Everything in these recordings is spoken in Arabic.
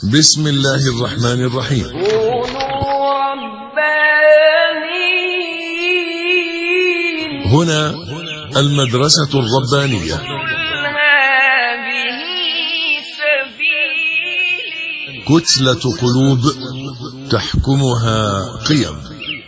بسم الله الرحمن الرحيم. كونوا ربانيين. هنا المدرسة الربانية. هذه سبيلي. كتلة قلوب تحكمها قيم.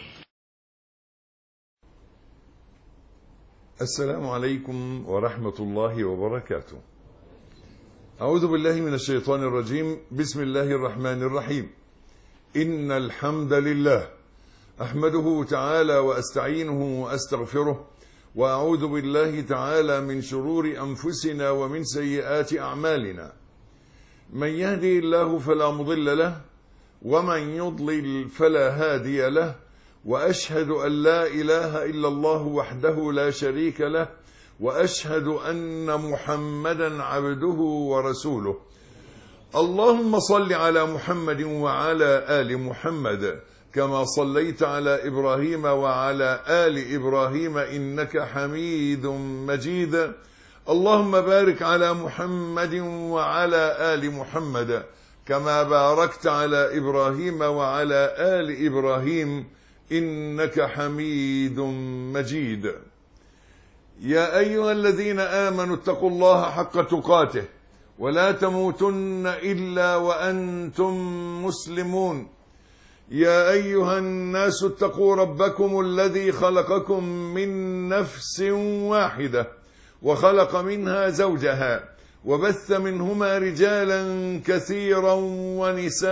السلام عليكم ورحمة الله وبركاته. أعوذ بالله من الشيطان الرجيم. بسم الله الرحمن الرحيم. إن الحمد لله أحمده تعالى وأستعينه وأستغفره، وأعوذ بالله تعالى من شرور أنفسنا ومن سيئات أعمالنا. من يهدي الله فلا مضل له، ومن يضلل فلا هادي له، وأشهد أن لا إله إلا الله وحده لا شريك له، وأشهد أن محمدا عبده ورسوله. اللهم صل على محمد وعلى آل محمد كما صليت على إبراهيم وعلى آل إبراهيم إنك حميد مجيد. اللهم بارك على محمد وعلى آل محمد كما باركت على إبراهيم وعلى آل إبراهيم إنك حميد مجيد. يا أيها الذين آمنوا اتقوا الله حق تقاته ولا تموتن إلا وأنتم مسلمون. يا أيها الناس اتقوا ربكم الذي خلقكم من نفس واحدة وخلق منها زوجها وبث منهما رجالا كثيرا ونساء،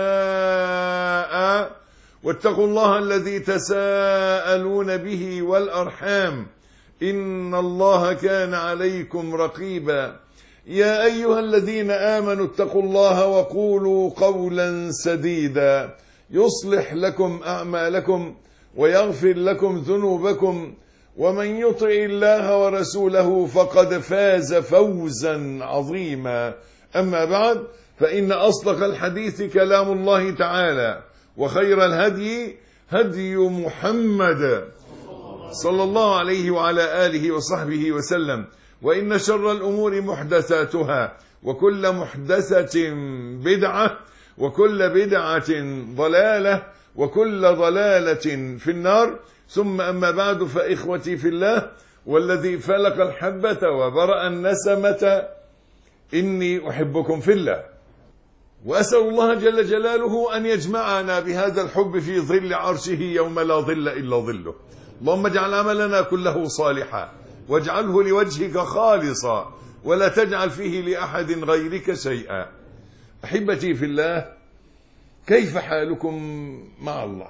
واتقوا الله الذي تساءلون به والأرحام إن الله كان عليكم رقيبا. يا أيها الذين آمنوا اتقوا الله وقولوا قولا سديدا يصلح لكم أعمالكم ويغفر لكم ذنوبكم، ومن يطع الله ورسوله فقد فاز فوزا عظيما. أما بعد، فإن أصدق الحديث كلام الله تعالى، وخير الهدي هدي محمد صلى الله عليه وعلى آله وصحبه وسلم، وإن شر الأمور محدثاتها، وكل محدثة بدعة، وكل بدعة ضلالة، وكل ضلالة في النار. ثم أما بعد، فإخوتي في الله والذي فلق الحبة وبرأ النسمة، إني أحبكم في الله، وأسأل الله جل جلاله أن يجمعنا بهذا الحب في ظل عرشه يوم لا ظل إلا ظله. اللهم اجعل عملنا كله صالحا، واجعله لوجهك خالصا، ولا تجعل فيه لأحد غيرك شيئا. أحبتي في الله، كيف حالكم مع الله؟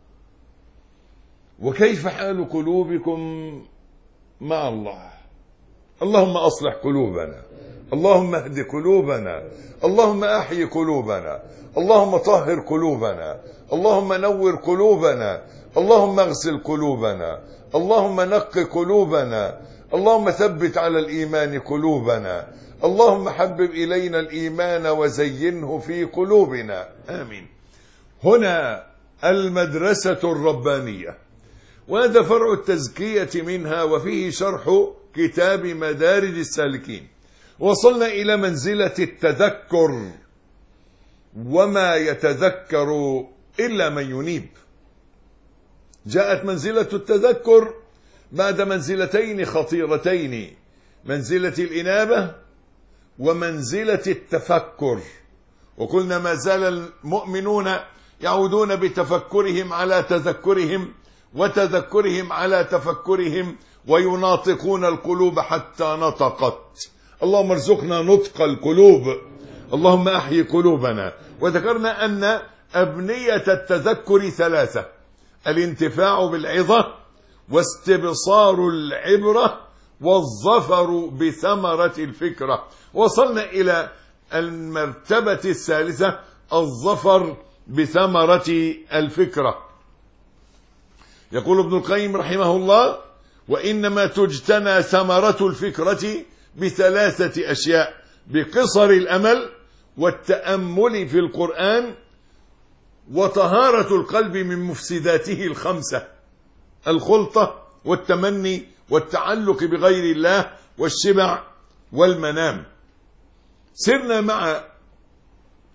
وكيف حال قلوبكم مع الله؟ اللهم أصلح قلوبنا، اللهم اهد قلوبنا، اللهم أحيي قلوبنا، اللهم طهر قلوبنا، اللهم نور قلوبنا، اللهم اغسل قلوبنا، اللهم نق قلوبنا، اللهم ثبت على الإيمان قلوبنا، اللهم حبب إلينا الإيمان وزينه في قلوبنا، آمين. هنا المدرسة الربانية، وهذا فرع التزكية منها، وفيه شرح كتاب مدارج السالكين. وصلنا إلى منزلة التذكر، وما يتذكر إلا من ينيب. جاءت منزلة التذكر بعد منزلتين خطيرتين، منزلة الإنابة ومنزلة التفكر. وقلنا ما زال المؤمنون يعودون بتفكرهم على تذكرهم، وتذكرهم على تفكرهم، ويناطقون القلوب حتى نطقت. اللهم ارزقنا نطق القلوب، اللهم أحيي قلوبنا. وذكرنا أن أبنية التذكر ثلاثة: الانتفاع بالعظة، واستبصار العبرة، والظفر بثمرة الفكرة. وصلنا إلى المرتبة الثالثة: الظفر بثمرة الفكرة. يقول ابن القيم رحمه الله: وإنما تجتنى ثمرة الفكرة بثلاثة أشياء: بقصر الأمل، والتأمل في القرآن، وطهارة القلب من مفسداته الخمسة: الخلطة، والتمني، والتعلق بغير الله، والشبع، والمنام. سرنا مع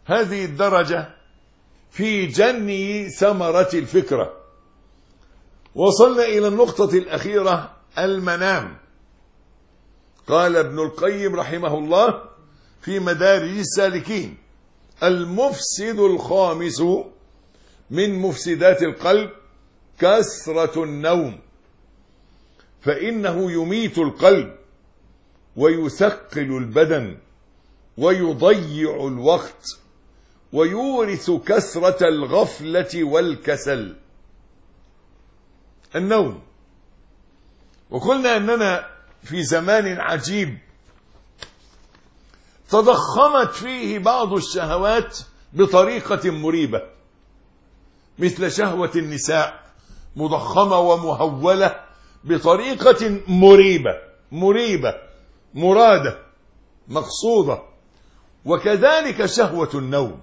هذه الدرجة في جني ثمرة الفكرة. وصلنا إلى النقطة الأخيرة، المنام. قال ابن القيم رحمه الله في مدارج السالكين: المفسد الخامس من مفسدات القلب كثرة النوم، فإنه يميت القلب ويثقل البدن ويضيع الوقت ويورث كثرة الغفلة والكسل. النوم. وقلنا أننا في زمان عجيب تضخمت فيه بعض الشهوات بطريقة مريبة، مثل شهوة النساء، مضخمة ومهولة بطريقة مريبة مرادة مقصودة. وكذلك شهوة النوم.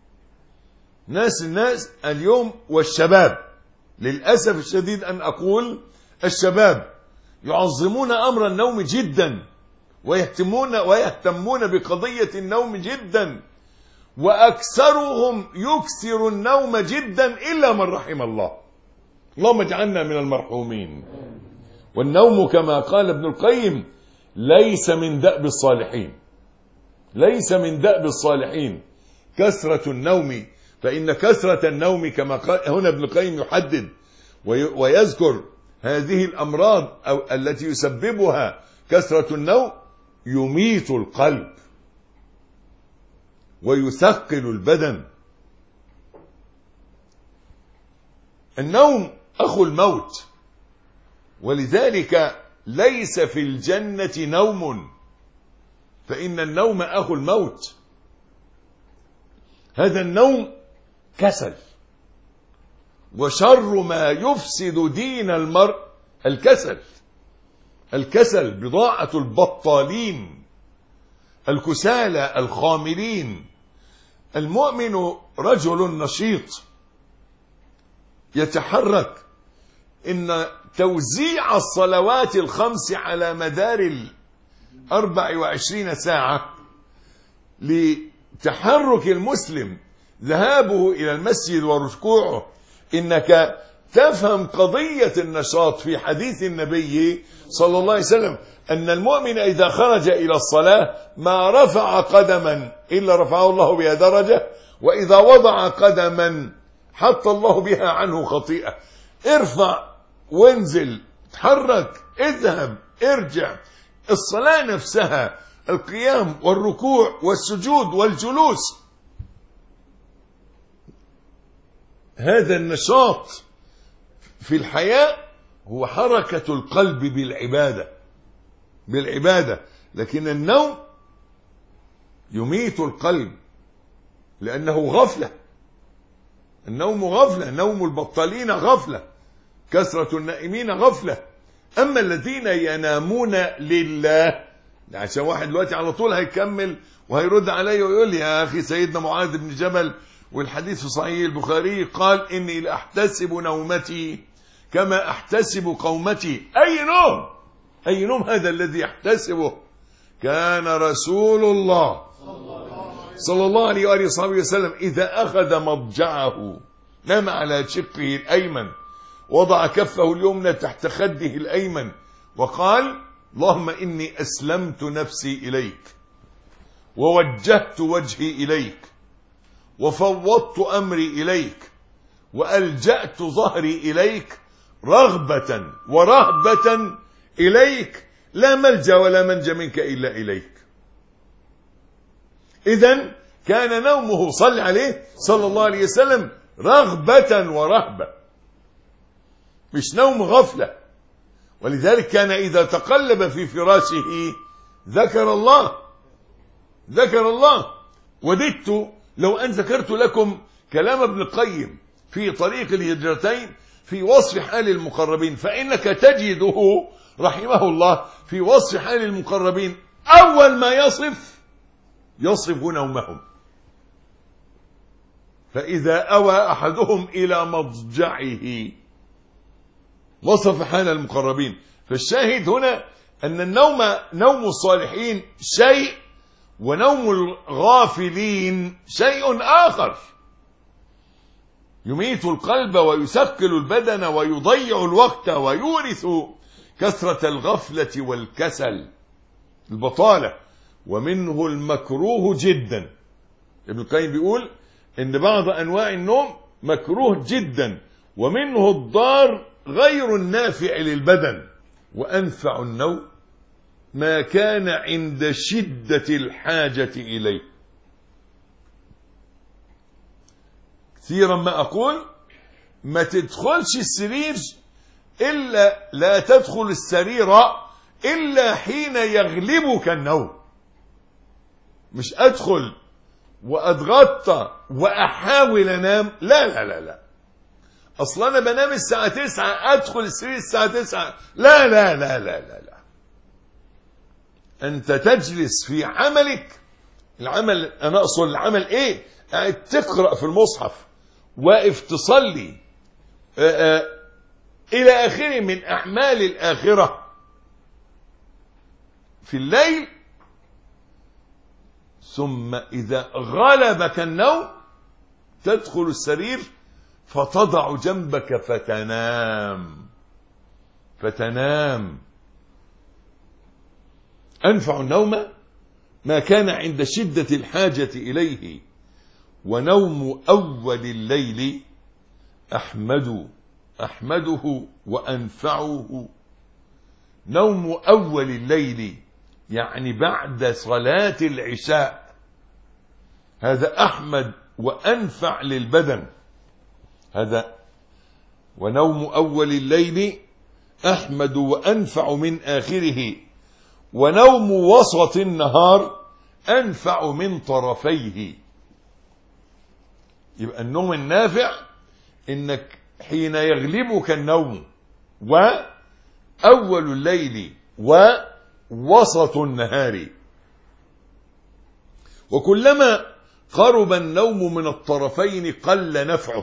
الناس اليوم، والشباب للأسف الشديد أن أقول الشباب، يعظمون أمر النوم جدا ويهتمون بقضية النوم جدا، وأكثرهم يكثر النوم جدا إلا من رحم الله. اللهم اجعلنا من المرحومين. والنوم كما قال ابن القيم ليس من دأب الصالحين، ليس من دأب الصالحين كثرة النوم. فإن كثرة النوم كما قال هنا ابن القيم يحدد ويذكر هذه الأمراض أو التي يسببها كثرة النوم: يميت القلب ويثقل البدن. النوم أخو الموت، ولذلك ليس في الجنة نوم، فإن النوم أخو الموت. هذا النوم كسل، وشر ما يفسد دين المرء الكسل. الكسل بضاعة البطالين الكسالى الخاملين. المؤمن رجل نشيط يتحرك. إن توزيع الصلوات الخمس على مدار 24 ساعة لتحرك المسلم، ذهابه إلى المسجد وركوعه، إنك تفهم قضية النشاط في حديث النبي صلى الله عليه وسلم أن المؤمن إذا خرج إلى الصلاة ما رفع قدما إلا رفعه الله بها درجة، وإذا وضع قدما حط الله بها عنه خطيئة. ارفع وانزل، تحرك، اذهب، ارجع. الصلاة نفسها، القيام والركوع والسجود والجلوس، هذا النشاط في الحياة هو حركة القلب بالعبادة. لكن النوم يميت القلب لأنه غفلة. النوم غفلة، نوم البطالين غفلة، كثرة النائمين غفلة. أما الذين ينامون لله، عشان واحد دلوقتي على طول هيكمل وهيرد علي ويقول لي: يا أخي سيدنا معاذ بن جبل والحديث في صحيح البخاري قال: إني لأحتسب نومتي كما أحتسب قومتي. أي نوم هذا الذي يحتسبه؟ كان رسول الله صلى الله عليه وآله وصحبه وسلم إذا أخذ مضجعه نام على شقه الأيمن، وضع كفه اليمنى تحت خده الأيمن، وقال: اللهم إني أسلمت نفسي إليك، ووجهت وجهي إليك، وفوضت أمري إليك، وألجأت ظهري إليك، رغبة ورهبة إليك، لا ملجأ ولا منجى منك إلا إليك. إذن كان نومه صلى عليه صلى الله عليه وسلم رغبة ورهبة، مش نوم غفلة. ولذلك كان إذا تقلب في فراشه ذكر الله. وددت لو أن ذكرت لكم كلام ابن القيم في طريق الهجرتين في وصف حال المقربين، فإنك تجده رحمه الله في وصف حال المقربين أول ما يصف نومهم. فإذا أوى أحدهم إلى مضجعه وصف حال المقربين. فالشاهد هنا أن النوم، نوم الصالحين شيء، ونوم الغافلين شيء آخر، يميت القلب ويثقل البدن ويضيع الوقت ويورث كثرة الغفلة والكسل، البطالة. ومنه المكروه جدا. ابن القيم بيقول ان بعض انواع النوم مكروه جدا، ومنه الضار غير النافع للبدن. وانفع النوم ما كان عند شدة الحاجة اليه. كثيرا ما اقول ما تدخلش السرير الا لا تدخل السرير الا حين يغلبك النوم. مش ادخل واتغطى واحاول انام، لا لا لا لا. اصلا انا بنام الساعة 9 ادخل السرير الساعة 9، لا لا لا لا لا لا. انت تجلس في عملك، العمل انا اقصد العمل ايه؟ قاعد تقرأ في المصحف، واقف تصلي الى اخره من اعمال الاخرة في الليل. ثم اذا غلبك النوم تدخل السرير فتضع جنبك فتنام. أنفع النوم ما كان عند شدة الحاجة إليه. ونوم أول الليل أحمده وأنفعه. نوم أول الليل يعني بعد صلاة العشاء، هذا أحمد وأنفع للبدن. هذا ونوم أول الليل أحمد وأنفع من آخره. ونوم وسط النهار أنفع من طرفيه. يبقى النوم النافع إنك حين يغلبك النوم وأول الليل ووسط النهار. وكلما قرب النوم من الطرفين قل نفعه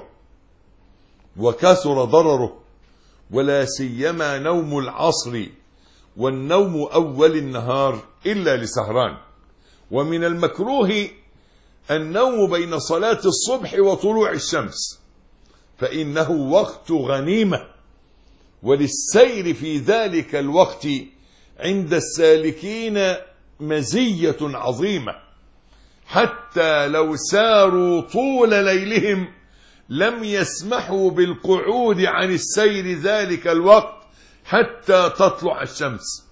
وكثر ضرره، ولا سيما نوم العصر والنوم أول النهار إلا لسهران. ومن المكروه النوم بين صلاة الصبح وطلوع الشمس، فإنه وقت غنيمة، وللسير في ذلك الوقت عند السالكين مزية عظيمة، حتى لو ساروا طول ليلهم لم يسمحوا بالقعود عن السير ذلك الوقت حتى تطلع الشمس.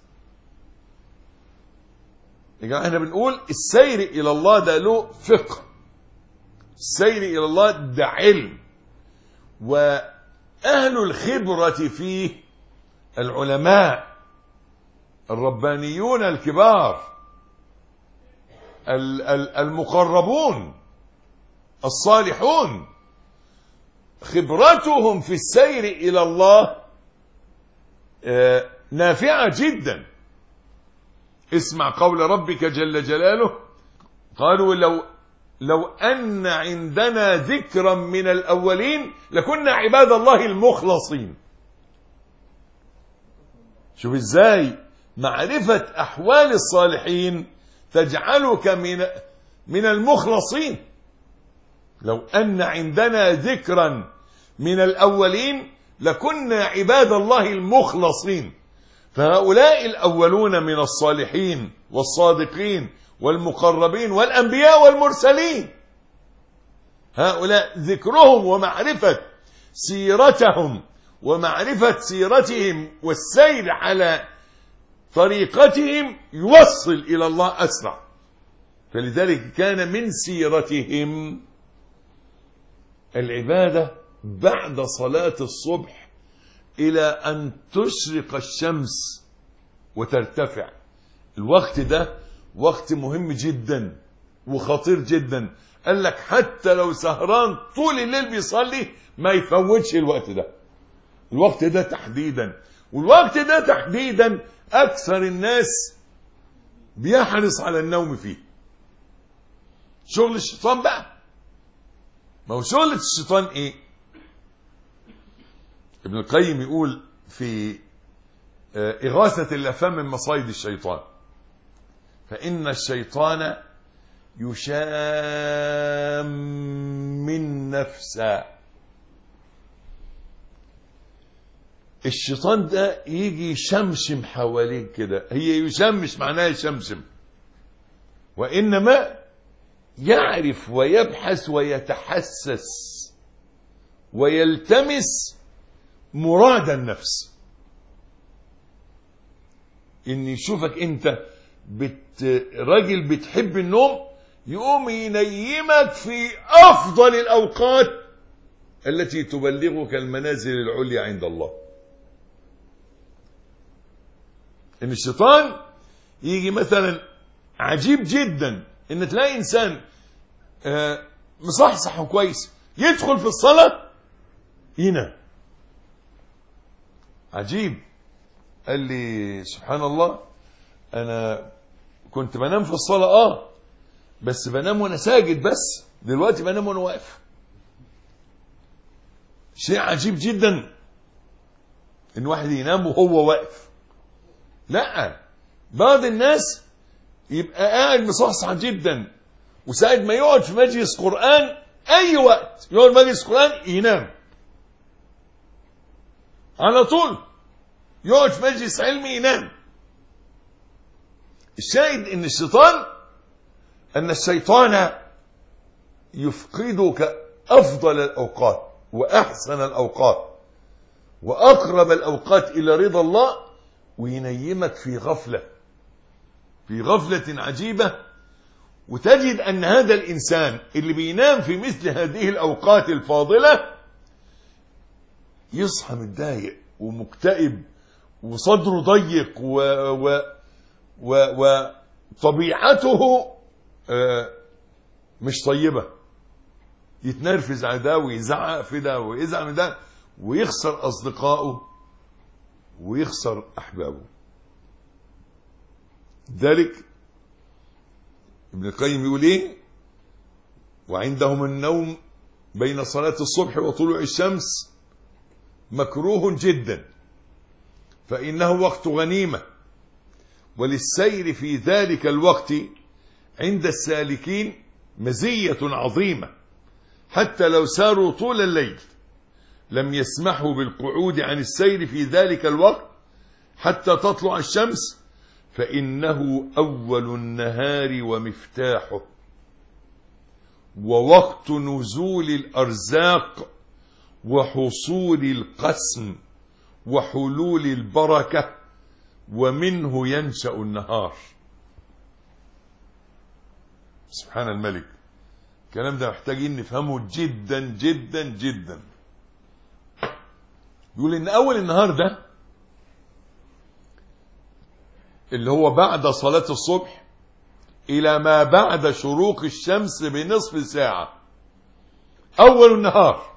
يعني احنا بنقول السير إلى الله ده له فقه، السير إلى الله ده علم، وأهل الخبرة فيه العلماء الربانيون الكبار المقربون الصالحون، خبرتهم في السير إلى الله نافعة جدا. اسمع قول ربك جل جلاله: قالوا لو أن عندنا ذكرا من الأولين لكنا عباد الله المخلصين. شوف ازاي معرفة أحوال الصالحين تجعلك من المخلصين. لو أن عندنا ذكرا من الأولين لكنا عباد الله المخلصين. فهؤلاء الأولون من الصالحين والصادقين والمقربين والأنبياء والمرسلين، هؤلاء ذكرهم ومعرفة سيرتهم ومعرفة سيرتهم والسير على طريقتهم يوصل إلى الله أسرع. فلذلك كان من سيرتهم العبادة بعد صلاة الصبح إلى أن تشرق الشمس وترتفع. الوقت ده وقت مهم جدا وخطير جدا. قال لك حتى لو سهران طول الليل بيصلي ما يفوتش الوقت ده، الوقت ده تحديدا. والوقت ده تحديدا أكثر الناس بيحرص على النوم فيه. شغل الشيطان بقى. ما هو شغل الشيطان ايه؟ ابن القيم يقول في إغاثة اللافام من مصايد الشيطان: فإن الشيطان يشام النفس. الشيطان ده يجي يشمشم حواليك كده. هي يشم مش معناها يشمشم، وإنما يعرف ويبحث ويتحسس ويلتمس مراد النفس. إن يشوفك أنت راجل بتحب النوم، يقوم ينيمك في أفضل الأوقات التي تبلغك المنازل العليا عند الله. إن الشيطان يجي مثلا، عجيب جدا إن تلاقي إنسان مصحصح وكويس يدخل في الصلاة ينام. عجيب. قال لي سبحان الله، أنا كنت بنام في الصلاة بس بنام وأنا ساجد، بس دلوقتي بنام وأنا واقف. شيء عجيب جدا إن واحد ينام وهو واقف. لا، بعض الناس يبقى قاعد مصحصح جدا، وساعة ما يقعد في مجلس قرآن، أي وقت يقعد مجلس قرآن ينام على طول، يقعد في مجلس علمي ينام. الشاهد أن الشيطان يفقدك أفضل الأوقات وأحسن الأوقات وأقرب الأوقات إلى رضا الله، وينيمك في غفلة عجيبة. وتجد أن هذا الإنسان اللي بينام في مثل هذه الأوقات الفاضلة يصحى متضايق ومكتئب وصدره ضيق وطبيعته مش طيبة. يتنرفز على ده ويزعق في ده ويزعق من ده، ويخسر أصدقائه ويخسر أحبابه. ذلك ابن القيم يقول ايه؟ وعندهم النوم بين صلاة الصبح وطلوع الشمس مكروه جدا، فإنه وقت غنيمة، وللسير في ذلك الوقت عند السالكين مزية عظيمة، حتى لو ساروا طول الليل لم يسمحوا بالقعود عن السير في ذلك الوقت حتى تطلع الشمس، فإنه أول النهار ومفتاحه، ووقت نزول الأرزاق وحصول القسم وحلول البركة، ومنه ينشأ النهار. سبحان الملك. الكلام ده محتاجين نفهمه جدا جدا جدا. يقول إن أول النهار ده اللي هو بعد صلاة الصبح إلى ما بعد شروق الشمس بنصف ساعة، أول النهار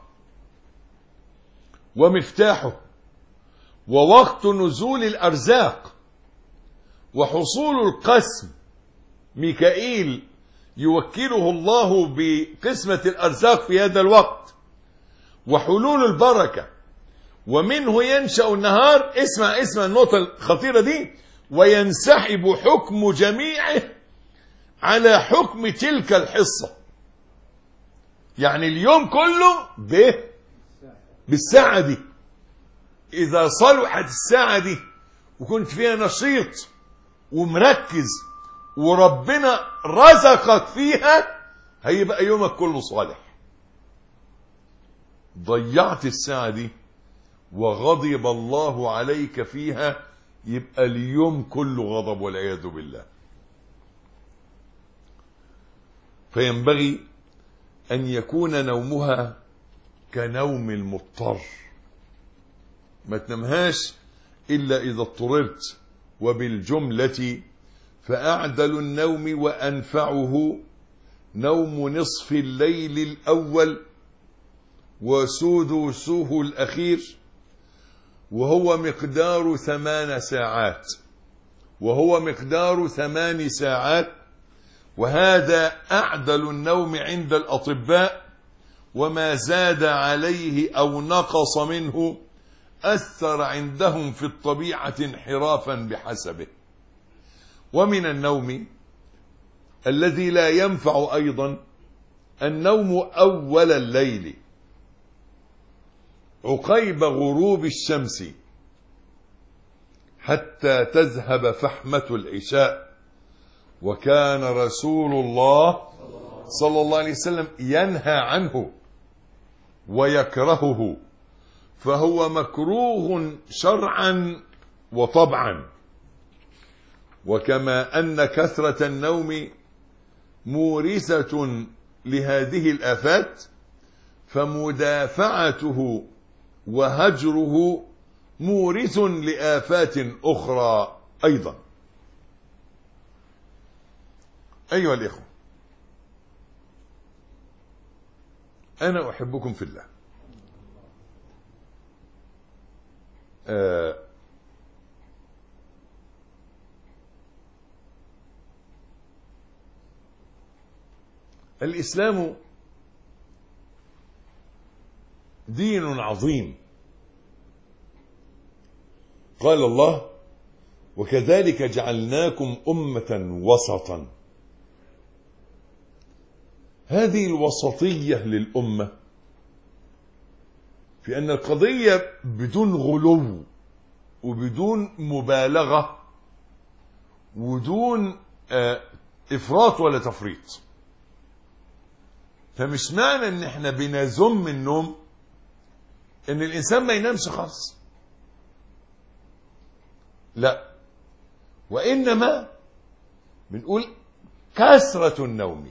ومفتاحه، ووقت نزول الأرزاق وحصول القسم. ميكائيل يوكله الله بقسمة الأرزاق في هذا الوقت، وحلول البركة، ومنه ينشأ النهار. اسمع النقطة الخطيرة دي. وينسحب حكم جميعه على حكم تلك الحصة. يعني اليوم كله بالساعة دي. إذا صلحت الساعة دي وكنت فيها نشيط ومركز وربنا رزقك فيها، هيبقى يومك كله صالح. ضيعت الساعة دي وغضب الله عليك فيها، يبقى اليوم كله غضب والعياذ بالله. فينبغي أن يكون نومها كنوم المضطر، ما تنامهاش إلا إذا اضطررت. وبالجملة فأعدل النوم وأنفعه نوم نصف الليل الأول وسدسه الأخير، وهو مقدار 8 ساعات، وهذا أعدل النوم عند الأطباء، وما زاد عليه أو نقص منه أثر عندهم في الطبيعة انحرافا بحسبه. ومن النوم الذي لا ينفع أيضا النوم أول الليل عقيب غروب الشمس حتى تذهب فحمة العشاء. وكان رسول الله صلى الله عليه وسلم ينهى عنه ويكرهه، فهو مكروه شرعا وطبعا. وكما أن كثرة النوم مورثة لهذه الآفات، فمدافعته وهجره مورث لآفات أخرى أيضا. أيها الإخوة، أنا أحبكم في الله. الإسلام دين عظيم. قال الله: وكذلك جعلناكم أمة وسطا. هذه الوسطية للأمة في أن القضية بدون غلو وبدون مبالغة ودون إفراط ولا تفريط. فمش معنى ان احنا بنذم النوم ان الانسان ما ينامش خالص، لا، وانما بنقول كثرة النوم.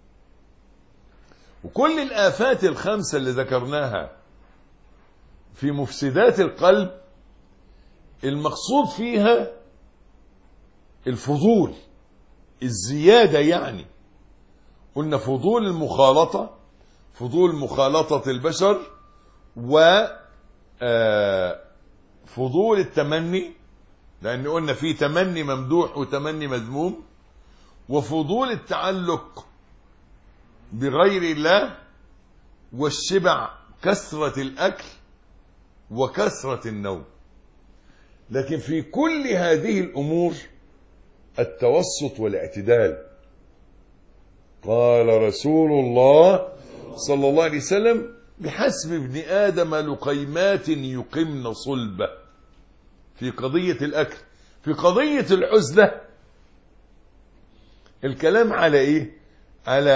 وكل الآفات الخمسة اللي ذكرناها في مفسدات القلب المقصود فيها الفضول، الزيادة. يعني قلنا فضول المخالطة، فضول مخالطة البشر، وفضول التمني، لأن قلنا في تمني ممدوح وتمني مذموم، وفضول التعلق بغير الله، والشبع، كثرة الأكل وكثرة النوم. لكن في كل هذه الأمور التوسط والاعتدال. قال رسول الله صلى الله عليه وسلم: بحسب ابن آدم لقيمات يقمن صلبه. في قضية الأكل. في قضية العزلة الكلام على إيه؟ على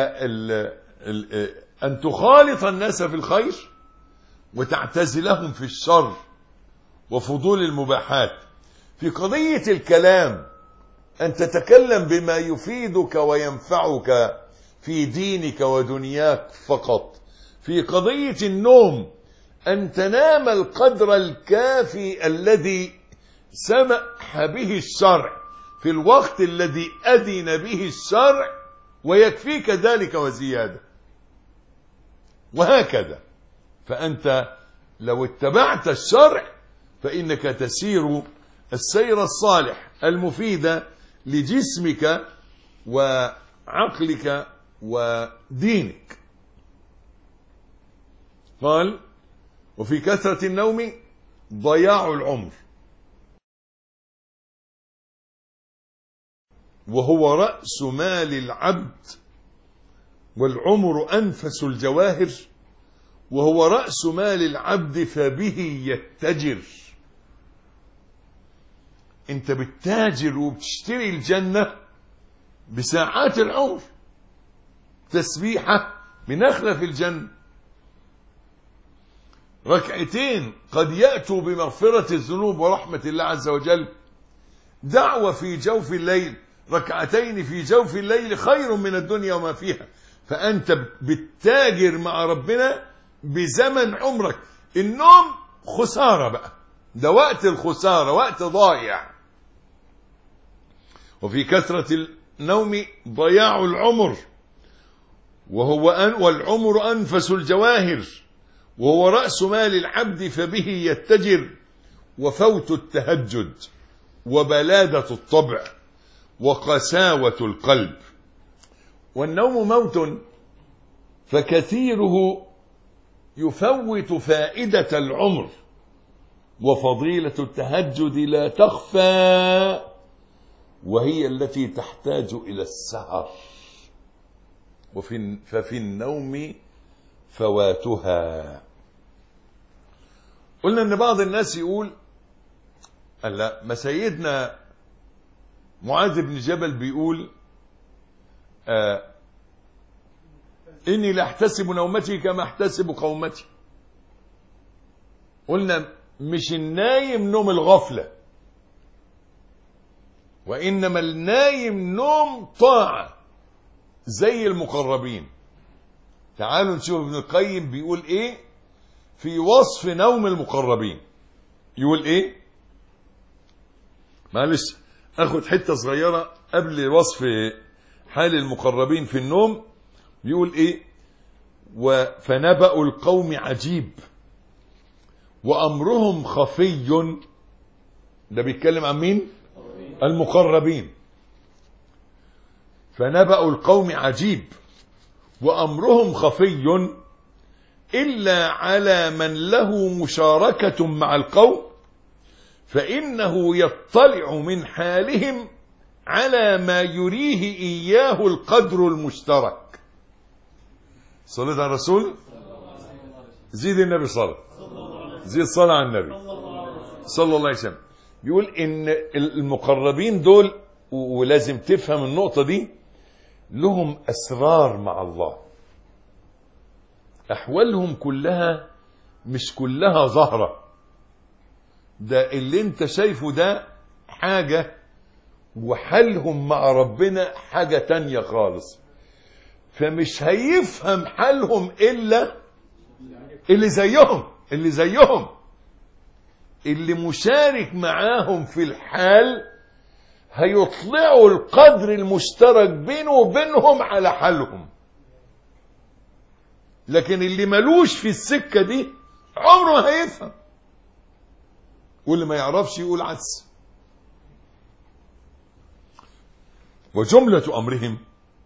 أن تخالط الناس في الخير وتعتزلهم في الشر وفضول المباحات. في قضية الكلام أن تتكلم بما يفيدك وينفعك في دينك ودنياك فقط. في قضية النوم أن تنام القدر الكافي الذي سمح به الشرع في الوقت الذي أذن به الشرع، ويكفيك ذلك وزيادة، وهكذا. فأنت لو اتبعت الشرع فإنك تسير السير الصالح المفيد لجسمك وعقلك ودينك. قال: وفي كثرة النوم ضياع العمر، وهو رأس مال العبد، والعمر أنفس الجواهر، وهو رأس مال العبد فبه يتجر. انت بتتاجر وبتشتري الجنة بساعات العمر. تسبيحة بنخلة في الجنة، ركعتين قد يأتوا بمغفرة الذنوب ورحمة الله عز وجل، دعوة في جوف الليل، ركعتين في جوف الليل خير من الدنيا وما فيها. فأنت بتتاجر مع ربنا بزمن عمرك. النوم خسارة بقى، ده وقت الخسارة، وقت ضايع. وفي كثرة النوم ضياع العمر، والعمر أنفس الجواهر، وهو رأس مال العبد فبه يتجر، وفوت التهجد، وبلادة الطبع، وقساوة القلب. والنوم موت، فكثيره يفوت فائدة العمر. وفضيلة التهجد لا تخفى، وهي التي تحتاج إلى السهر. ففي النوم فواتها. قلنا ان بعض الناس يقول لا، ما سيدنا معاذ بن جبل بيقول إني لا أحتسب نومتي كما أحتسب قومتي. قلنا مش النايم نوم الغفلة، وإنما النايم نوم طاعة زي المقربين. تعالوا نشوف ابن القيم بيقول إيه في وصف نوم المقربين. يقول إيه؟ معلش أخذ حتة صغيرة قبل وصف حال المقربين في النوم. بيقول إيه؟ فنبأ القوم عجيب وأمرهم خفي. ده بيتكلم عن مين؟ المقربين. فنبأ القوم عجيب وأمرهم خفي إلا على من له مشاركة مع القوم، فإنه يطلع من حالهم على ما يريه إياه القدر المشترك. صلاة على الرسول. زيد النبي صلاة، زيد صلاة على النبي صلى الله عليه وسلم. بيقول إن المقربين دول، ولازم تفهم النقطة دي، لهم أسرار مع الله. أحوالهم كلها مش كلها ظاهرة. ده اللي انت شايفه ده حاجة، وحالهم مع ربنا حاجة تانية خالص. فمش هيفهم حالهم إلا اللي زيهم اللي مشارك معاهم في الحال، هيطلعوا القدر المشترك بينه وبينهم على حالهم. لكن اللي ملوش في السكة دي عمره ما هيفهم، واللي ما يعرفش يقول عدس. وجملة أمرهم،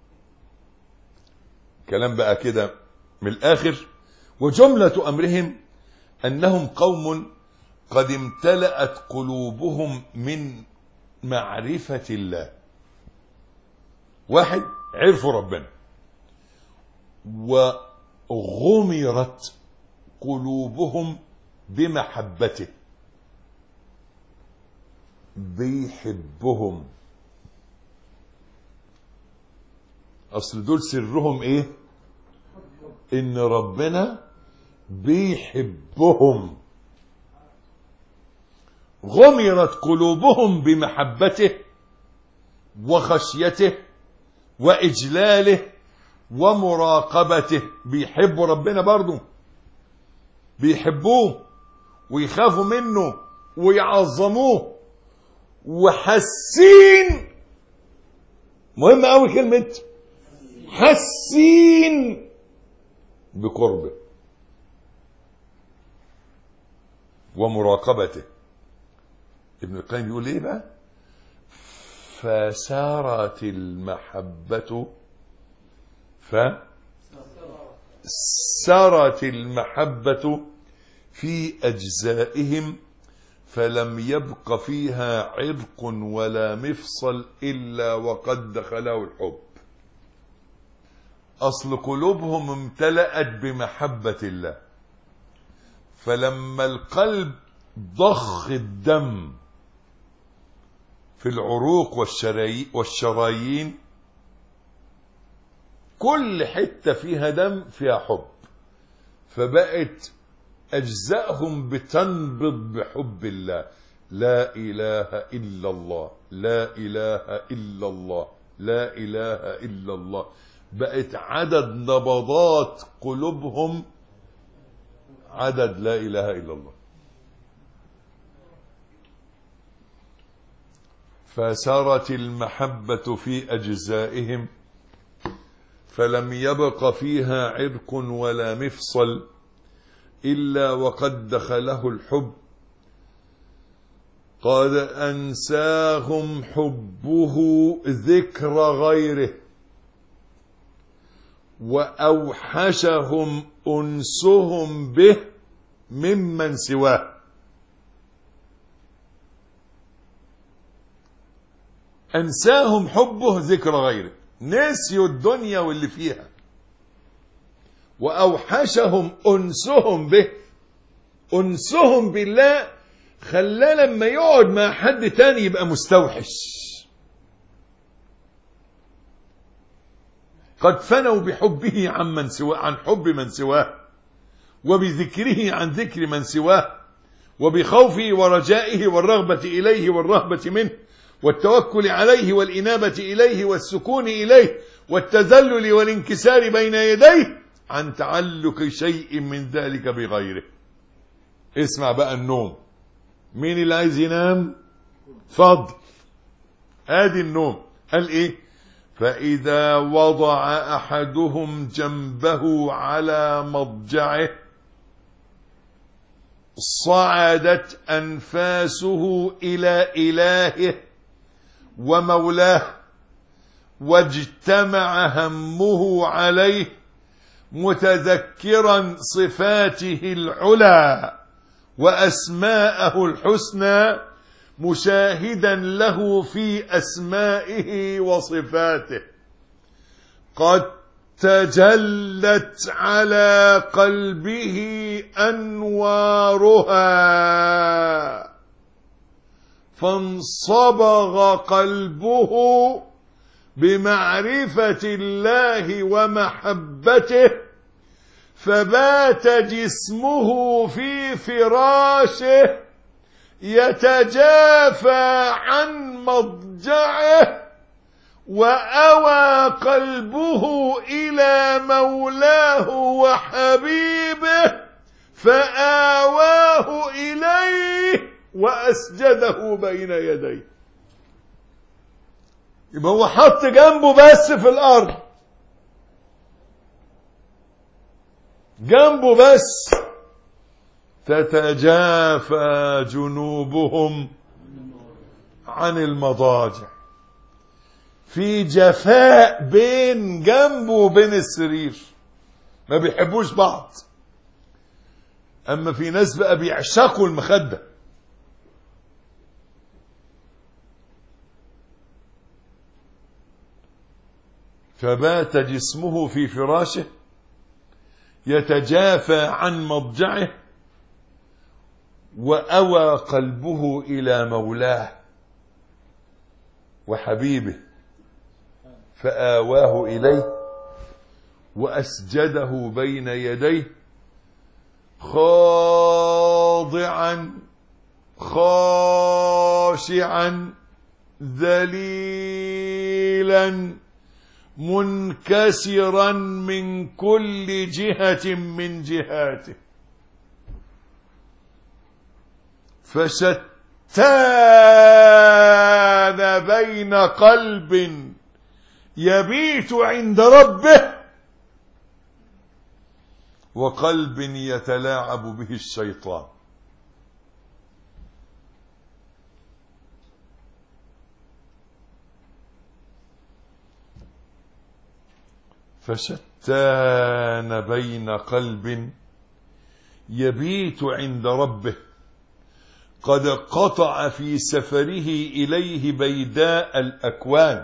كلام بقى كده من الآخر، وجملة أمرهم أنهم قوم قد امتلأت قلوبهم من معرفة الله. واحد عرفوا ربنا، وغمرت قلوبهم بمحبته، بيحبهم. أصل دول سرهم إيه؟ إن ربنا بيحبهم. غمرت قلوبهم بمحبته وخشيته وإجلاله ومراقبته. بيحبوا ربنا برضو، بيحبوه ويخافوا منه ويعظموه، وحسين. مهم قوي كلمة حسين بقربه ومراقبته. ابن القيم يقول ايه بقى؟ فسارت المحبة في أجزائهم، فلم يبق فيها عرق ولا مفصل إلا وقد دخله الحب. أصل قلوبهم امتلأت بمحبة الله، فلما القلب ضخ الدم في العروق والشرايين، كل حتة فيها دم فيها حب، فبقت أجزائهم بتنبض بحب الله. لا إله إلا الله، لا إله إلا الله، لا إله إلا الله. بقت عدد نبضات قلوبهم عدد لا إله إلا الله. فسارت المحبة في أجزائهم، فلم يبق فيها عرق ولا مفصل إلا وقد دخله الحب. قد أنساهم حبه ذكر غيره، وأوحشهم أنسهم به ممن سواه. أنساهم حبه ذكر غيره، نسيوا الدنيا واللي فيها، وأوحشهم أنسهم به. أنسهم بالله خلاه لما يقعد مع حد تاني يبقى مستوحش. قد فنوا بحبه عن حب من سواه، وبذكره عن ذكر من سواه، وبخوفه ورجائه والرغبة إليه والرهبة منه، والتوكل عليه والإنابة إليه والسكون إليه، والتذلل والانكسار بين يديه، عن تعلق شيء من ذلك بغيره. اسمع بقى النوم. مين اللي عايز ينام؟ فضل. ادي النوم. قال ايه؟ فإذا وضع أحدهم جنبه على مضجعه صعدت أنفاسه إلى إلهه ومولاه، واجتمع همه عليه، متذكرا صفاته العلى وأسماءه الحسنى، مشاهدا له في أسمائه وصفاته. قد تجلت على قلبه أنوارها، فانصبغ قلبه بمعرفة الله ومحبته، فبات جسمه في فراشه يتجافى عن مضجعه، وأوى قلبه إلى مولاه وحبيبه، فآواه إليه وأسجده بين يديه. يبقى هو حط جنبه بس في الأرض، جنبه بس. تتجافى جنوبهم عن المضاجع، في جفاء بين جنبه وبين السرير، ما بيحبوش بعض. اما في ناس بقى بيعشقوا المخدة. فبات جسمه في فراشه يتجافى عن مضجعه، وأوى قلبه إلى مولاه وحبيبه، فآواه إليه وأسجده بين يديه، خاضعا خاشعا ذليلا منكسرا من كل جهة من جهاته. فشتان بين قلب يبيت عند ربه وقلب يتلاعب به الشيطان. فشتان بين قلب يبيت عند ربه قد قطع في سفره إليه بيداء الأكوان،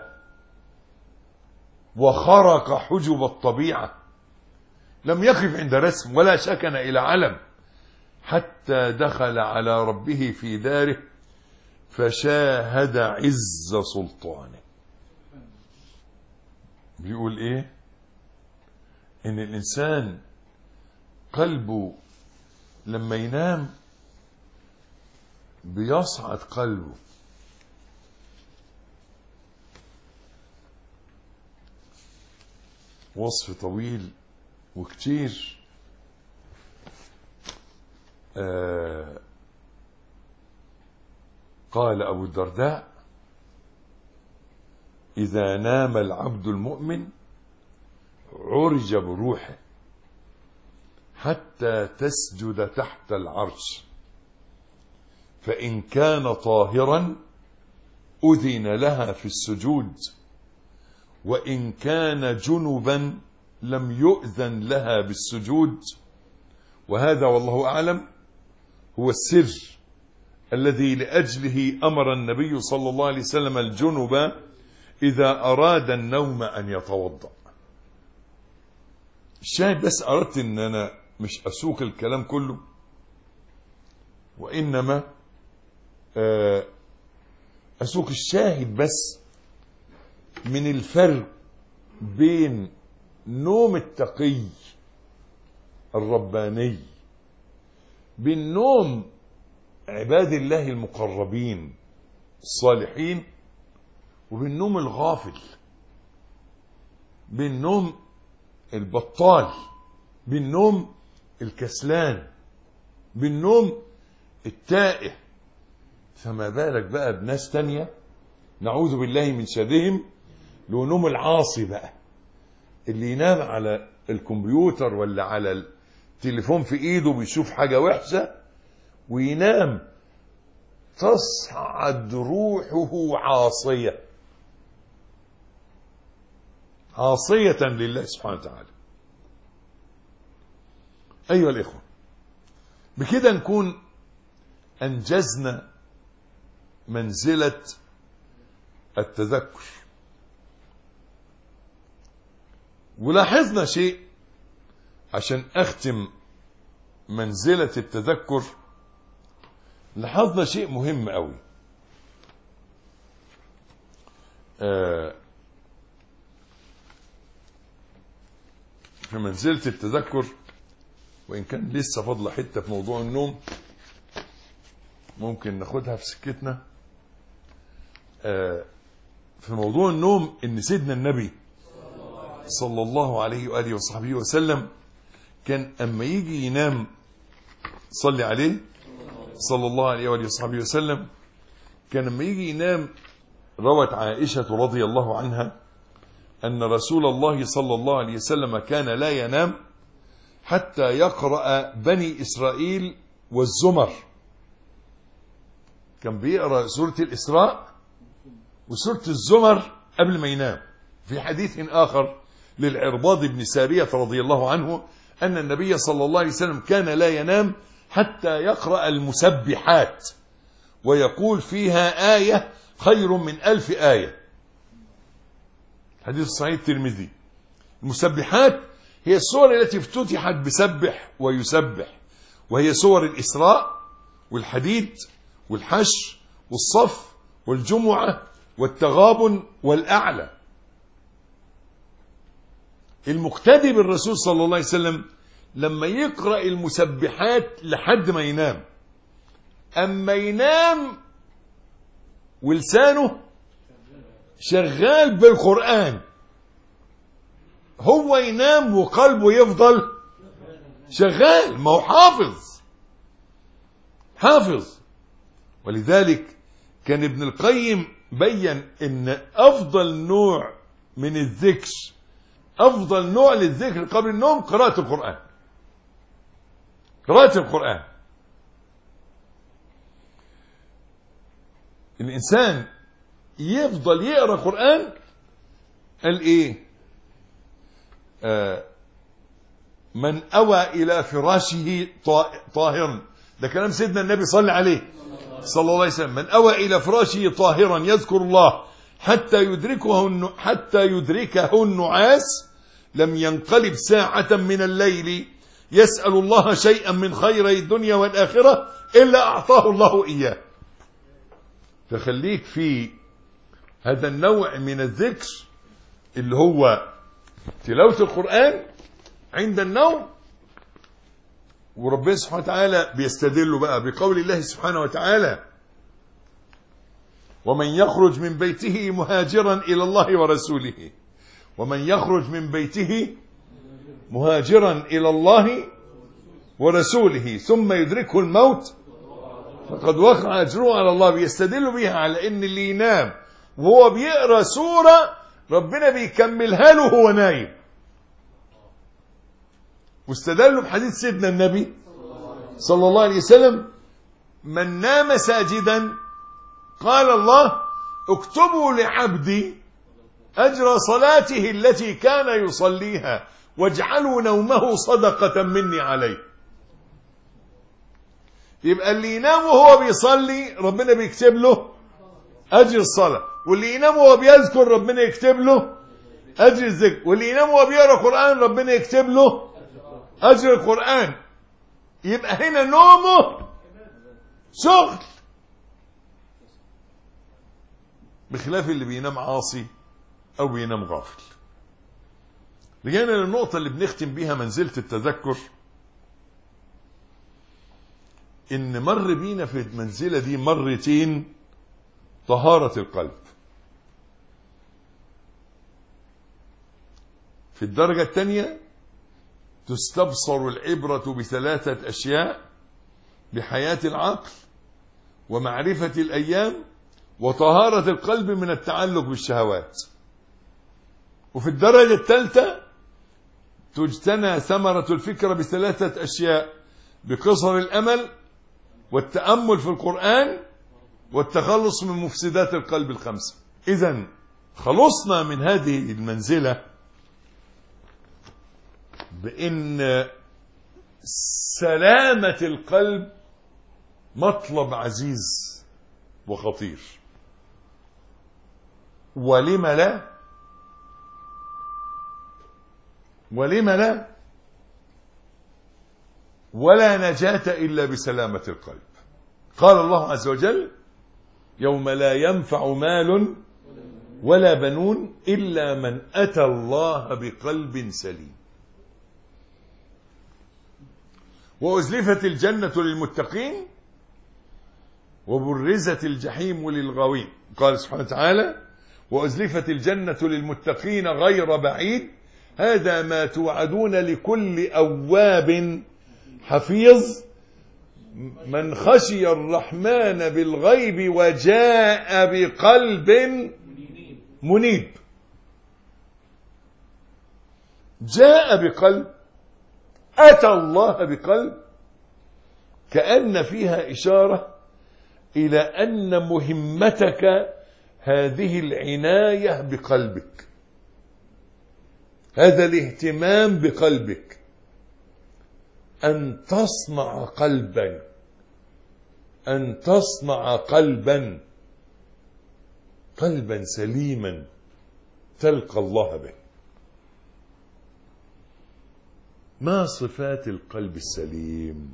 وخرق حجب الطبيعة، لم يقف عند رسم ولا شكن إلى علم، حتى دخل على ربه في داره فشاهد عز سلطانه. بيقول ايه؟ ان الانسان قلبه لما ينام بيصعد قلبه، وصف طويل وكتير. قال أبو الدرداء: إذا نام العبد المؤمن عرج بروحه حتى تسجد تحت العرش، فإن كان طاهرا أذن لها في السجود، وإن كان جنبا لم يؤذن لها بالسجود. وهذا والله أعلم هو السر الذي لأجله أمر النبي صلى الله عليه وسلم الجنب إذا أراد النوم أن يتوضأ. الشاهد بس أردت أن أنا مش أسوق الكلام كله، وإنما أسوق الشاهد بس من الفرق بين نوم التقي الرباني، بين نوم عباد الله المقربين الصالحين، وبين نوم الغافل، بين نوم البطال، بين نوم الكسلان، بين نوم التائه. فما بالك بقى بناس تانية نعوذ بالله من شرهم، لو نوم العاصي بقى، اللي ينام على الكمبيوتر ولا على التليفون في ايده بيشوف حاجة وحشة وينام تصعد روحه عاصية عاصية لله سبحانه وتعالى. أيها الإخوة، بكده نكون أنجزنا منزلة التذكر. ولاحظنا شيء عشان أختم منزلة التذكر، لاحظنا شيء مهم قوي. في منزلة التذكر، وإن كان لسه فضل حتة في موضوع النوم ممكن ناخدها في سكتنا. في موضوع النوم إن سيدنا النبي صلى الله عليه وآله وصحبه وسلم كان أما يجي ينام، صلي عليه صلى الله عليه وآله وصحبه وسلم، كان أما يجي ينام روت عائشة رضي الله عنها أن رسول الله صلى الله عليه وسلم كان لا ينام حتى يقرأ بني إسرائيل والزمر. كان بيقرأ سورة الإسراء وسورة الزمر قبل ما ينام. في حديث آخر للعرباض بن سارية رضي الله عنه أن النبي صلى الله عليه وسلم كان لا ينام حتى يقرأ المسبحات ويقول فيها آية خير من 1000 آية. حديث صحيح الترمذي. المسبحات هي السور التي افتتحت بسبح ويسبح، وهي سور الإسراء والحديد والحشر والصف والجمعة والتغابن والأعلى. المقتدي بالرسول صلى الله عليه وسلم لما يقرأ المسبحات لحد ما ينام، أما ينام ولسانه شغال بالقرآن، هو ينام وقلبه يفضل شغال، ما هو حافظ. ولذلك كان ابن القيم بين ان افضل نوع من الذكر، افضل نوع للذكر قبل النوم قراءة القرآن. قراءة القرآن، الانسان يفضل يقرأ قرآن. قال ايه؟ من اوى الى فراشه طاهرا، ده كلام سيدنا النبي صلى عليه صلى الله عليه وسلم. من اوى الى فراشه طاهرا يذكر الله حتى يدركه النعاس لم ينقلب ساعة من الليل يسأل الله شيئا من خيري الدنيا والآخرة إلا أعطاه الله إياه. فخليك في هذا النوع من الذكر اللي هو تلاوة القرآن عند النوم. وربنا سبحانه وتعالى بيستدل بقى بقول الله سبحانه وتعالى: ومن يخرج من بيته مهاجرا إلى الله ورسوله، ومن يخرج من بيته مهاجرا إلى الله ورسوله ثم يدركه الموت فقد وقع أجره على الله. بيستدل بيها على إن اللي ينام وهو بيقرأ سورة ربنا بيكملها له وهو نايم. واستدلوا بحديث سيدنا النبي صلى الله عليه وسلم: من نام ساجدا قال الله اكتبوا لعبدي أجر صلاته التي كان يصليها واجعلوا نومه صدقة مني عليه. يبقى اللي ينام وهو بيصلي ربنا بيكتب له أجر الصلاة، واللي ينام وهو بيذكر ربنا يكتب له أجر الذكر. واللي ينام وهو بيقرأ قرآن ربنا يكتب له أجر القرآن. يبقى هنا نومه شغل، بخلاف اللي بينام عاصي أو بينام غافل. رجعنا للنقطة اللي بنختم بيها منزلة التذكر، إن مر بينا في المنزلة دي مرتين طهارة القلب. في الدرجة الثانية تستبصر العبرة بثلاثة أشياء: بحياة العقل، ومعرفة الأيام، وطهارة القلب من التعلق بالشهوات. وفي الدرجة الثالثة تجتنى ثمرة الفكرة بثلاثة أشياء: بقصر الأمل، والتأمل في القرآن، والتخلص من مفسدات القلب الخمسة. إذن خلصنا من هذه المنزلة بأن سلامة القلب مطلب عزيز وخطير. ولم لا؟ ولم لا؟ ولا نجاة إلا بسلامة القلب. قال الله عز وجل: يوم لا ينفع مال ولا بنون إلا من أتى الله بقلب سليم. وأزلفت الجنة للمتقين وبرزت الجحيم للغاوين. قال سبحانه وتعالى: وأزلفت الجنة للمتقين غير بعيد هذا ما توعدون لكل أواب حفيظ من خشي الرحمن بالغيب وجاء بقلب منيب. جاء بقلب، أتى الله بقلب، كأن فيها إشارة إلى أن مهمتك هذه العناية بقلبك، هذا الاهتمام بقلبك، أن تصنع قلبا، أن تصنع قلبا سليما تلقى الله به. ما صفات القلب السليم؟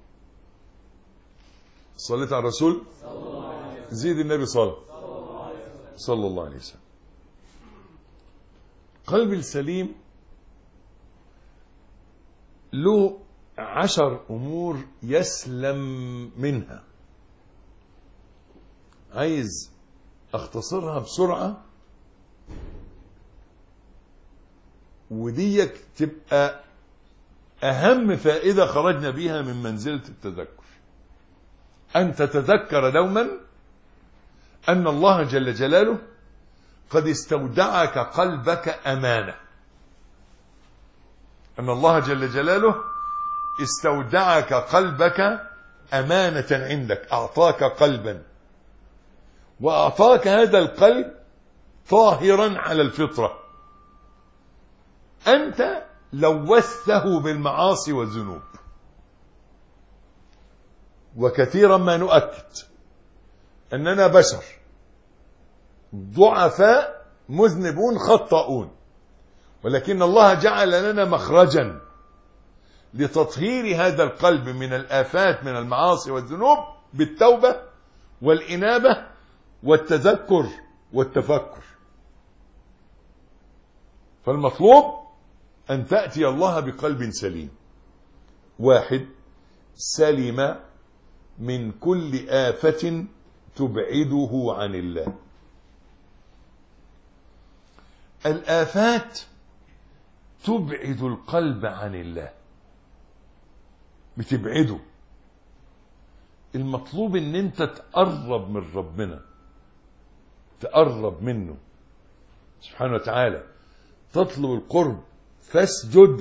صليت على الرسول، زيد النبي صلى الله عليه وسلم. قلب السليم له 10 أمور يسلم منها. عايز اختصرها بسرعة، وديك تبقى أهم فائدة خرجنا بيها من منزلة التذكر. أن تتذكر دوما أن الله جل جلاله قد استودعك قلبك أمانة. أن الله جل جلاله استودعك قلبك أمانة عندك، أعطاك قلبا، وأعطاك هذا القلب طاهرا على الفطرة. أنت لوثته بالمعاصي والذنوب. وكثيرا ما نؤكد أننا بشر ضعفاء مذنبون خطاؤون، ولكن الله جعل لنا مخرجا لتطهير هذا القلب من الآفات من المعاصي والذنوب بالتوبة والإنابة والتذكر والتفكر. فالمطلوب أن تأتي الله بقلب سليم. 1. سلم من كل آفة تبعده عن الله. الآفات تبعد القلب عن الله، بتبعده. المطلوب ان انت تقرب من ربنا، تقرب منه سبحانه وتعالى. تطلب القرب، فاسجد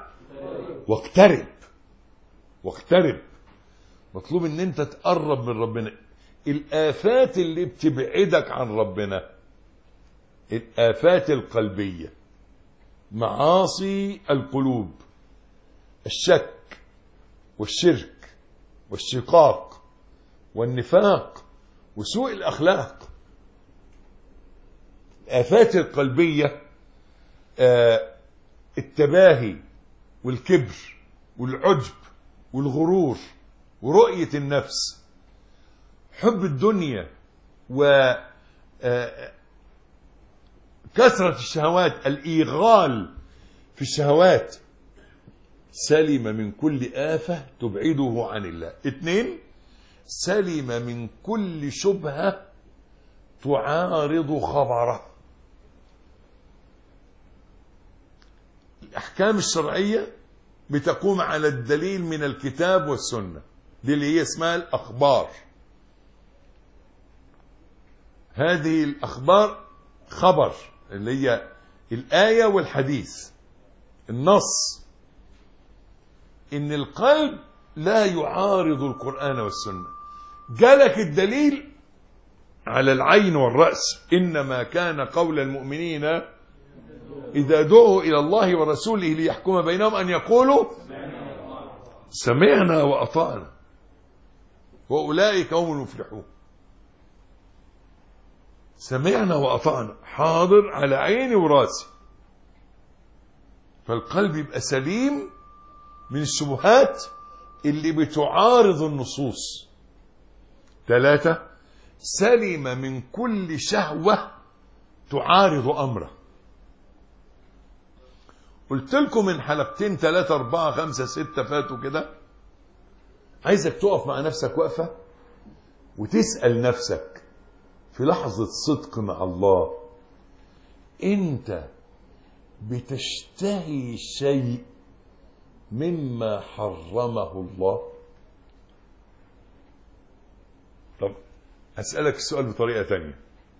واقترب. مطلوب ان انت تقرب من ربنا. الآفات اللي بتبعدك عن ربنا الآفات القلبية، معاصي القلوب، الشك والشرك والشقاق والنفاق وسوء الأخلاق. الآفات القلبية التباهي والكبر والعجب والغرور ورؤية النفس، حب الدنيا وكثرة الشهوات، الإيغال في الشهوات، سلم من كل آفة تبعده عن الله. 2، سلم من كل شبهة تعارض خبره. الأحكام الشرعية بتقوم على الدليل من الكتاب والسنة، دي اللي هي اسمها الأخبار. هذه الأخبار خبر اللي هي الآية والحديث، النص، إن القلب لا يعارض القرآن والسنة. جالك الدليل على العين والرأس، إنما كان قول المؤمنين إذا دعوا إلى الله ورسوله ليحكم بينهم أن يقولوا سمعنا وأطعنا وأولئك هم المفلحون. سمعنا وأطعنا، حاضر على عيني وراسي. فالقلب يبقى سليم من الشبهات اللي بتعارض النصوص. 3، سلم من كل شهوة تعارض أمره. قلت لكم من حلقتين 3 4 5 6 فاتوا كده، عايزك تقف مع نفسك وقفة وتسأل نفسك في لحظة صدق مع الله، انت بتشتهي شيء مما حرمه الله؟ طب أسألك السؤال بطريقة تانية،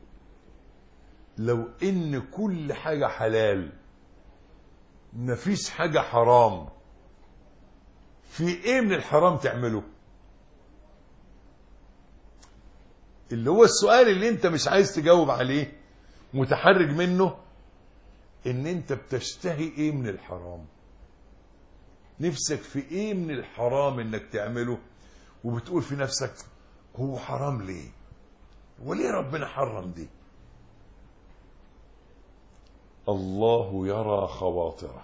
لو ان كل حاجة حلال مفيش حاجة حرام، في ايه من الحرام تعمله؟ اللي هو السؤال اللي انت مش عايز تجاوب عليه، متحرج منه، ان انت بتشتهي ايه من الحرام، نفسك في ايه من الحرام انك تعمله، وبتقول في نفسك هو حرام ليه؟ وليه ربنا حرم دي؟ الله يرى خواطرك،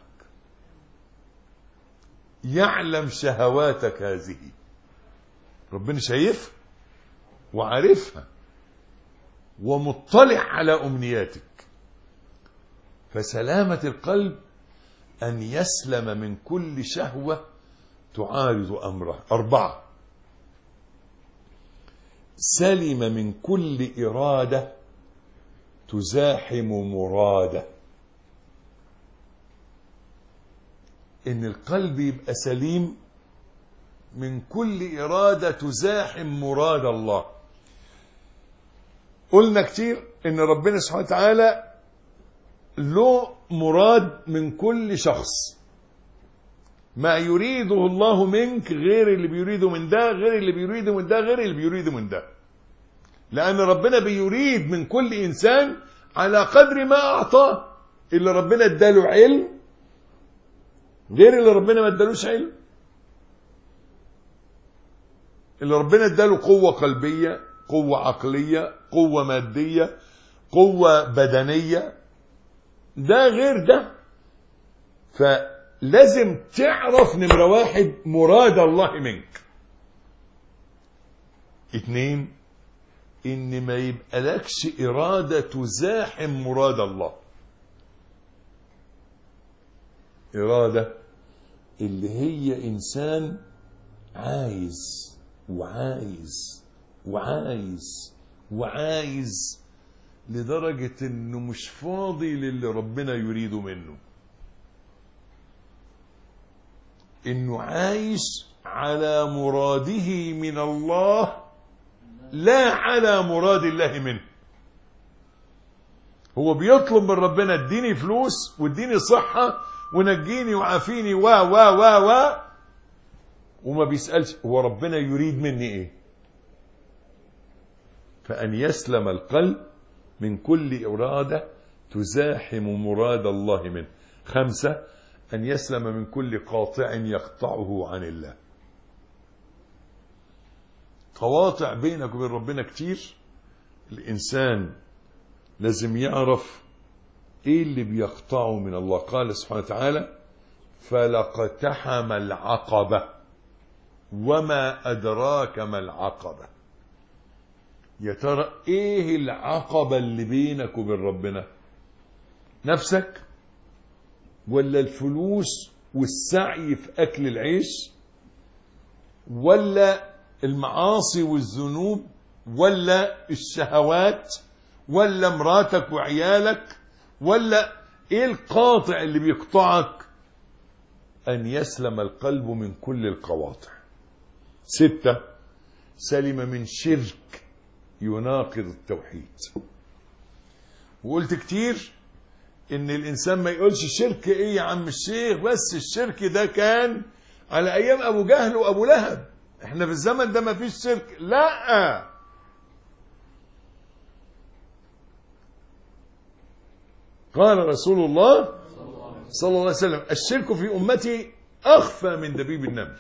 يعلم شهواتك هذه، ربنا شايفها وعارفها ومطلع على أمنياتك. فسلامة القلب أن يسلم من كل شهوة تعارض أمره. 4، سلم من كل إرادة تزاحم مراده. إن القلب يبقى سليم من كل إرادة تزاحم مراد الله. قلنا كتير إن ربنا سبحانه وتعالى له مراد من كل شخص، ما يريده الله منك غير اللي بيريده من ده، غير اللي بيريده من ده، غير اللي بيريده من ده، لأن ربنا بيريد من كل إنسان على قدر ما أعطاه. اللي ربنا اداله علم غير اللي ربنا ما ادالوش علم، اللي ربنا اداله قوة قلبية، قوة عقلية، قوة مادية، قوة بدنية، ده غير ده. فلازم تعرف نمرة 1 مراد الله منك. 2، ان ما يبقى لكش إرادة تزاحم مراد الله. إرادة اللي هي إنسان عايز وعايز وعايز وعايز لدرجة إنه مش فاضي للي ربنا يريده منه، إنه عايش على مراده من الله لا على مراد الله منه. هو بيطلب من ربنا اديني فلوس واديني صحة ونجيني وعافيني وما بيسألش هو ربنا يريد مني ايه. فأن يسلم القلب من كل إرادة تزاحم مراد الله منه. 5، أن يسلم من كل قاطع يقطعه عن الله. قواطع بينك وبين ربنا كتير. الإنسان لازم يعرف ايه اللي بيقطعه من الله؟ قال سبحانه وتعالى فلاقتحم العقبة وما أدراك ما العقبة. يا ترى ايه العقبة اللي بينك وبين ربنا؟ نفسك، ولا الفلوس والسعي في أكل العيش، ولا المعاصي والذنوب، ولا الشهوات، ولا مراتك وعيالك، ولا ايه القاطع اللي بيقطعك؟ أن يسلم القلب من كل القواطع. 6 سلم من شرك يناقض التوحيد. وقلت كتير ان الانسان ما يقولش الشرك ايه يا عم الشيخ، بس الشرك ده كان على ايام ابو جهل وابو لهب، احنا في الزمن ده ما فيش شرك. لا، قال رسول الله صلى الله عليه وسلم الشرك في امتي اخفى من دبيب النمل.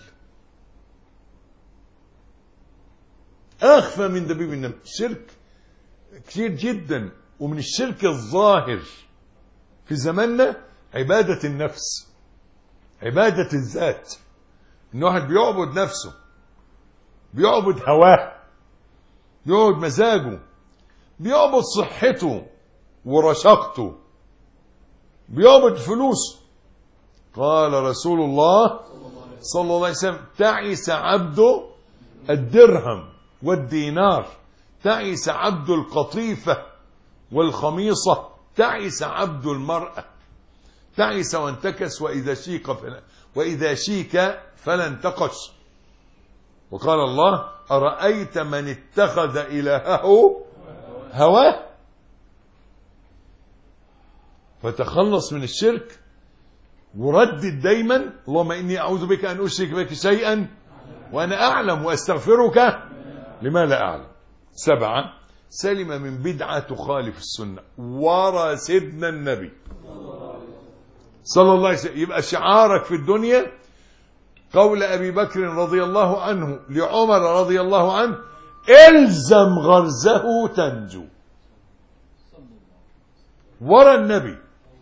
اخفى من دبيب النمل. شرك كتير جدا. ومن الشرك الظاهر في زماننا عبادة النفس، عبادة الذات، ان واحد بيعبد نفسه، بيعبد هواه، بيعبد مزاجه، بيعبد صحته ورشاقته، بيعبد فلوسه. قال رسول الله صلى الله عليه وسلم تعس عبد الدرهم والدينار، تعس عبد القطيفة والخميصة، تعس عبد المرأة، تعس وانتكس وإذا شيك فلا انتقش. وقال الله أرأيت من اتخذ إلهه هواه. فتخلص من الشرك وردد دايما اللهم إني أعوذ بك أن أشرك بك شيئا وأنا أعلم وأستغفرك لما لا أعلم. 7 سلم من بدعة تخالف السنة ورا سيدنا النبي صلى الله عليه وسلم. يبقى شعارك في الدنيا قول أبي بكر رضي الله عنه لعمر رضي الله عنه الزم غرزه تنجو. ورا النبي.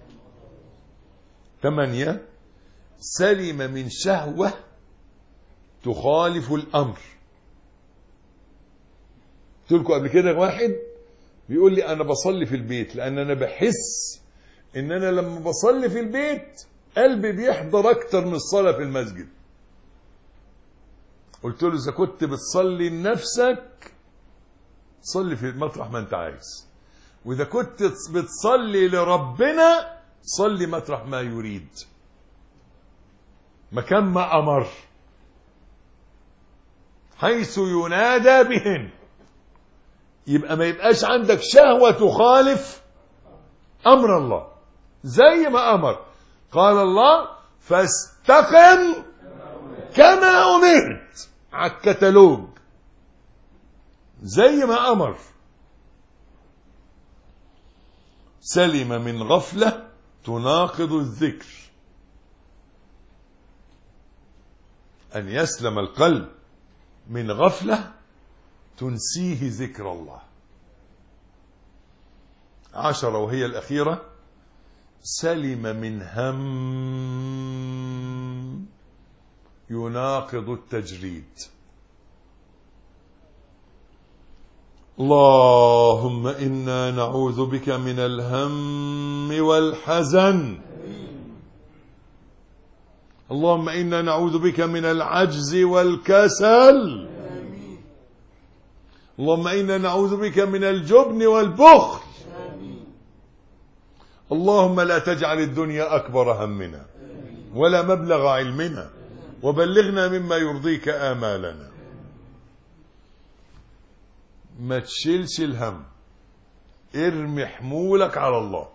8 سلم من شهوة تخالف الأمر. قلت لكم قبل كده واحد بيقول لي أنا بصلي في البيت لأن أنا بحس إن أنا لما بصلي في البيت قلبي بيحضر أكتر من الصلاة في المسجد. قلت له إذا كنت بتصلي لنفسك صلي في مطرح ما أنت عايز، وإذا كنت بتصلي لربنا صلي مطرح ما يريد مكان ما أمر حيث ينادى بهن. يبقى ما يبقاش عندك شهوة تخالف أمر الله. زي ما أمر قال الله فاستقم كما أمرت على الكتالوج زي ما أمر. سلم من غفلة تناقض الذكر. أن يسلم القلب من غفلة تنسيه ذكر الله. 10 وهي الأخيرة سلم من هم يناقض التجريد. اللهم إنا نعوذ بك من الهم والحزن. اللهم إنا نعوذ بك من العجز والكسل. اللهم إنا نعوذ بك من الجبن والبخل. اللهم لا تجعل الدنيا أكبر همنا ولا مبلغ علمنا وبلغنا مما يرضيك آمالنا. ما تشيلش الهم، ارمي حمولك على الله،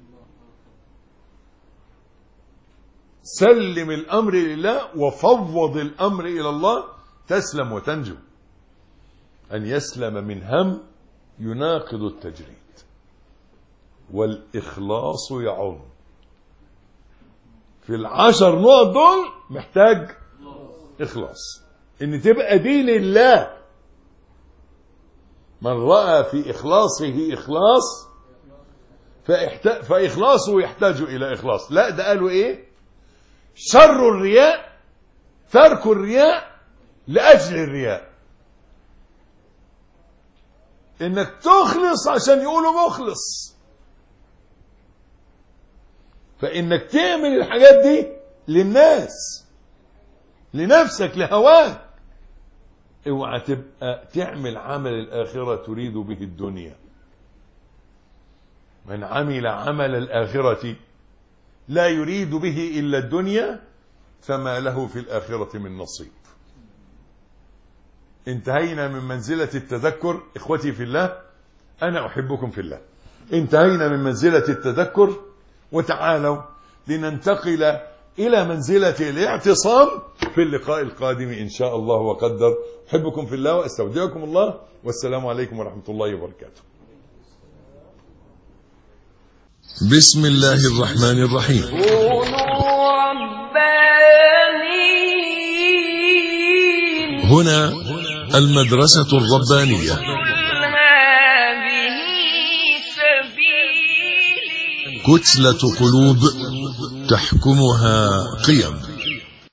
سلم الأمر لله وفوض الأمر إلى الله تسلم وتنجو. أن يسلم من هم يناقض التجريد. والإخلاص يعم. في 10 نقط دول محتاج إخلاص، إن تبقى دي لله. من رأى في إخلاصه إخلاص فإخلاصه يحتاج إلى إخلاص. لا، ده قالوا إيه؟ شر الرياء ترك الرياء لأجل الرياء. إنك تخلص عشان يقولوا مخلص، فإنك تعمل الحاجات دي للناس، لنفسك، لهواك. اوعى تبقى تعمل عمل الآخرة تريد به الدنيا. من عمل عمل الآخرة لا يريد به إلا الدنيا فما له في الآخرة من نصيب. انتهينا من منزلة التذكر. إخوتي في الله، أنا أحبكم في الله. انتهينا من منزلة التذكر، وتعالوا لننتقل إلى منزلة الاعتصام في اللقاء القادم إن شاء الله وقدر. أحبكم في الله وأستودعكم الله، والسلام عليكم ورحمة الله وبركاته. بسم الله الرحمن الرحيم. كونوا ربانيين. هنا المدرسة الربانية. قل هذه سبيلي. كتلة قلوب تحكمها قيم.